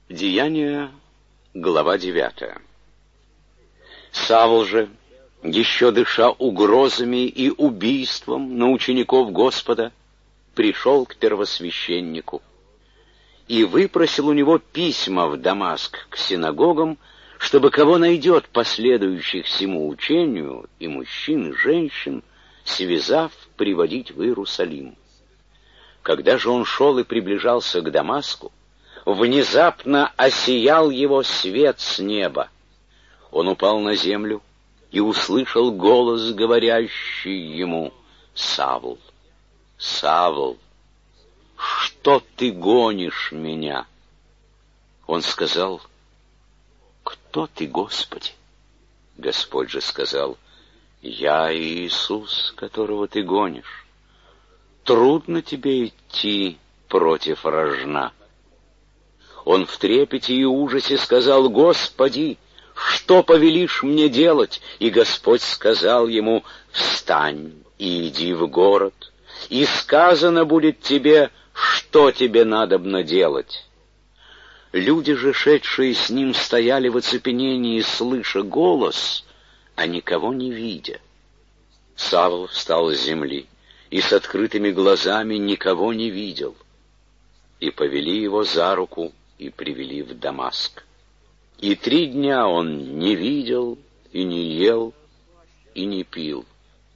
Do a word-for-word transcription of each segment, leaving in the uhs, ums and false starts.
Деяния, глава девятая. Савл же, еще дыша угрозами и убийством на учеников Господа, пришел к первосвященнику и выпросил у него письма в Дамаск к синагогам, чтобы кого найдет последующих сему учению, и мужчин, и женщин, связав, приводить в Иерусалим. Когда же он шел и приближался к Дамаску, внезапно осиял его свет с неба. Он упал на землю и услышал голос, говорящий ему: «Савл, Савл, что ты гонишь меня?» Он сказал: «Кто ты, Господи?» Господь же сказал: «Я Иисус, которого ты гонишь. Трудно тебе идти против рожна». Он в трепете и ужасе сказал: «Господи, что повелишь мне делать?» И Господь сказал ему: «Встань и иди в город, и сказано будет тебе, что тебе надобно делать». Люди же, шедшие с ним, стояли в оцепенении, слыша голос, а никого не видя. Савл встал с земли и с открытыми глазами никого не видел. И повели его за руку и привели в Дамаск. И три дня он не видел, и не ел, и не пил.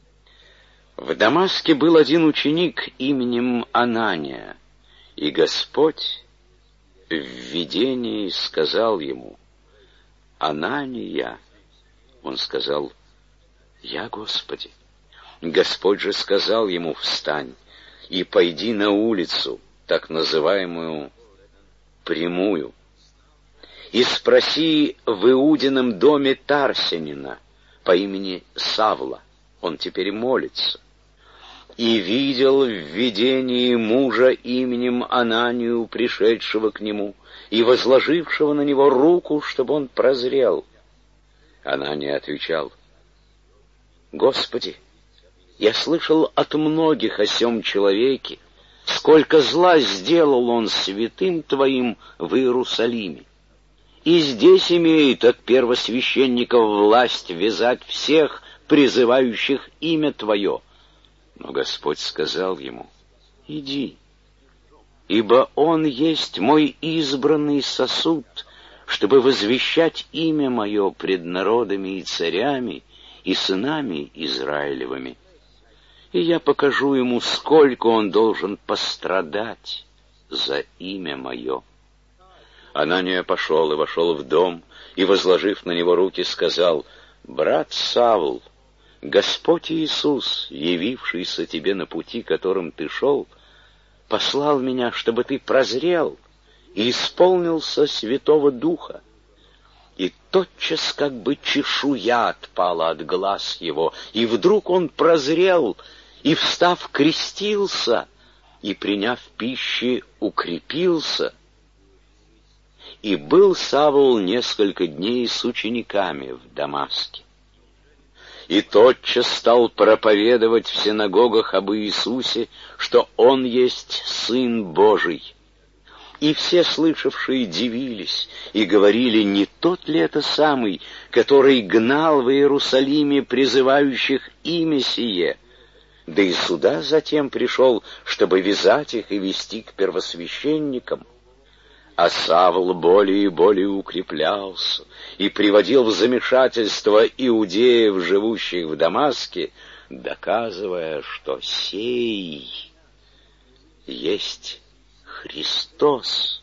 В Дамаске был один ученик именем Анания, и Господь в видении сказал ему: «Анания». Он сказал: «Я, Господи». Господь же сказал ему: «Встань и пойди на улицу, так называемую Прямую, и спроси в Иудином доме Тарсянина по имени Савла, он теперь молится». И видел в видении мужа именем Ананию, пришедшего к нему и возложившего на него руку, чтобы он прозрел. Анания отвечал: «Господи, я слышал от многих о сем человеке, сколько зла сделал он святым Твоим в Иерусалиме. И здесь имеет от первосвященников власть вязать всех, призывающих имя Твое». Но Господь сказал ему: «Иди, ибо он есть мой избранный сосуд, чтобы возвещать имя мое пред народами и царями и сынами Израилевыми. И я покажу ему, сколько он должен пострадать за имя мое». Анания пошел и вошел в дом, и, возложив на него руки, сказал: «Брат Савл, Господь Иисус, явившийся тебе на пути, которым ты шел, послал меня, чтобы ты прозрел и исполнился Святого Духа». И тотчас как бы чешуя отпала от глаз его, и вдруг он прозрел, и, встав, крестился, и, приняв пищи, укрепился. И был Савл несколько дней с учениками в Дамаске. И тотчас стал проповедовать в синагогах об Иисусе, что Он есть Сын Божий. И все слышавшие дивились и говорили: не тот ли это самый, который гнал в Иерусалиме призывающих имя сие? Да и сюда затем пришел, чтобы вязать их и вести к первосвященникам. А Савл более и более укреплялся и приводил в замешательство иудеев, живущих в Дамаске, доказывая, что сей есть Христос.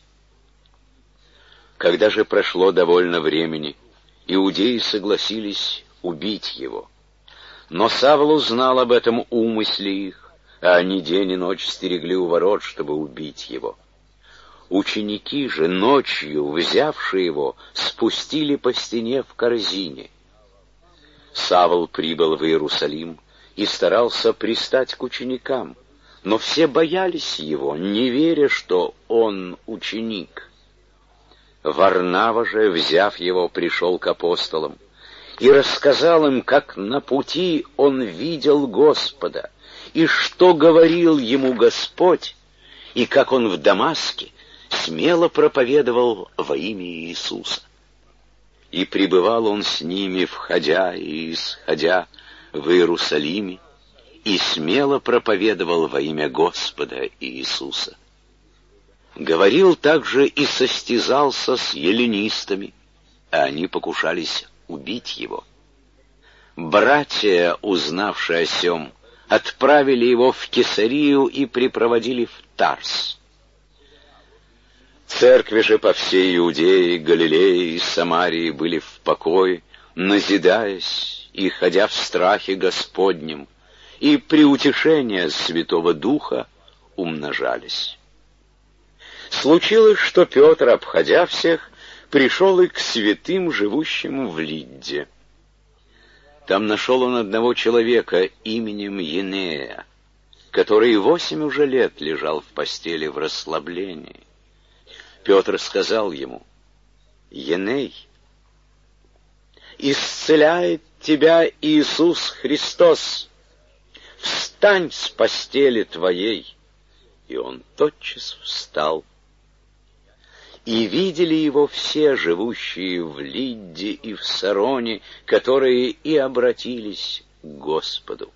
Когда же прошло довольно времени, иудеи согласились убить его. Но Савл узнал об этом умысле их, а они день и ночь стерегли у ворот, чтобы убить его. Ученики же, ночью, взявшие его, спустили по стене в корзине. Савл прибыл в Иерусалим и старался пристать к ученикам, но все боялись его, не веря, что он ученик. Варнава же, взяв его, пришел к апостолам и рассказал им, как на пути он видел Господа, и что говорил ему Господь, и как он в Дамаске смело проповедовал во имя Иисуса. И пребывал он с ними, входя и исходя в Иерусалиме, и смело проповедовал во имя Господа Иисуса. Говорил также и состязался с эллинистами, а они покушались убить его. Братья, узнавшие о сем, отправили его в Кесарию и припроводили в Тарс. Церкви же по всей Иудее, Галилее и Самарии были в покое, назидаясь и ходя в страхе Господнем, и при утешении Святого Духа умножались. Случилось, что Петр, обходя всех, пришел и к святым, живущим в Лидде. Там нашел он одного человека именем Енея, который восемь уже лет лежал в постели в расслаблении. Петр сказал ему: «Еней, исцеляет тебя Иисус Христос, встань с постели твоей». И он тотчас встал. И видели его все, живущие в Лидде и в Сароне, которые и обратились к Господу.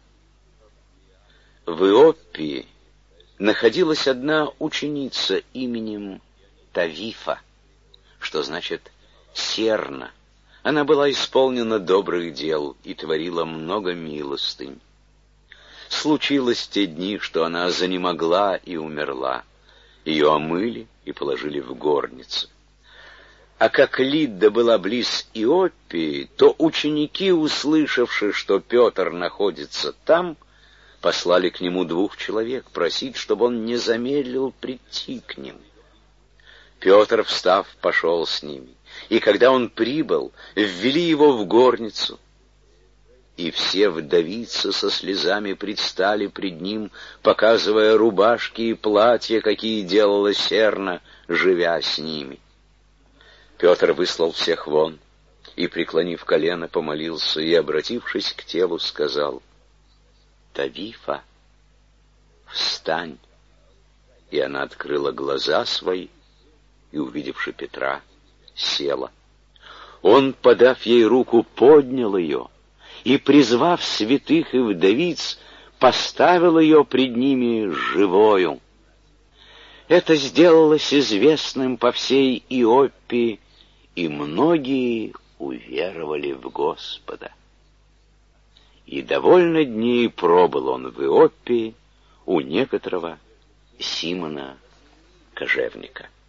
В Иоппии находилась одна ученица именем Тавифа, что значит «серна». Она была исполнена добрых дел и творила много милостынь. Случилось те дни, что она занемогла и умерла. Ее омыли и положили в горнице. А как Лидда была близ Иоппии, то ученики, услышавши, что Петр находится там, послали к нему двух человек просить, чтобы он не замедлил прийти к ним. Петр, встав, пошел с ними, и когда он прибыл, ввели его в горницу. И все вдовицы со слезами предстали пред ним, показывая рубашки и платья, какие делала серна, живя с ними. Петр выслал всех вон и, преклонив колено, помолился и, обратившись к телу, сказал: «Тавифа, встань!» И она открыла глаза свои и, увидевши Петра, села. Он, подав ей руку, поднял ее и, призвав святых и вдовиц, поставил ее пред ними живою. Это сделалось известным по всей Иоппии, и многие уверовали в Господа. И довольно дней пробыл он в Иоппии у некоторого Симона Кожевника.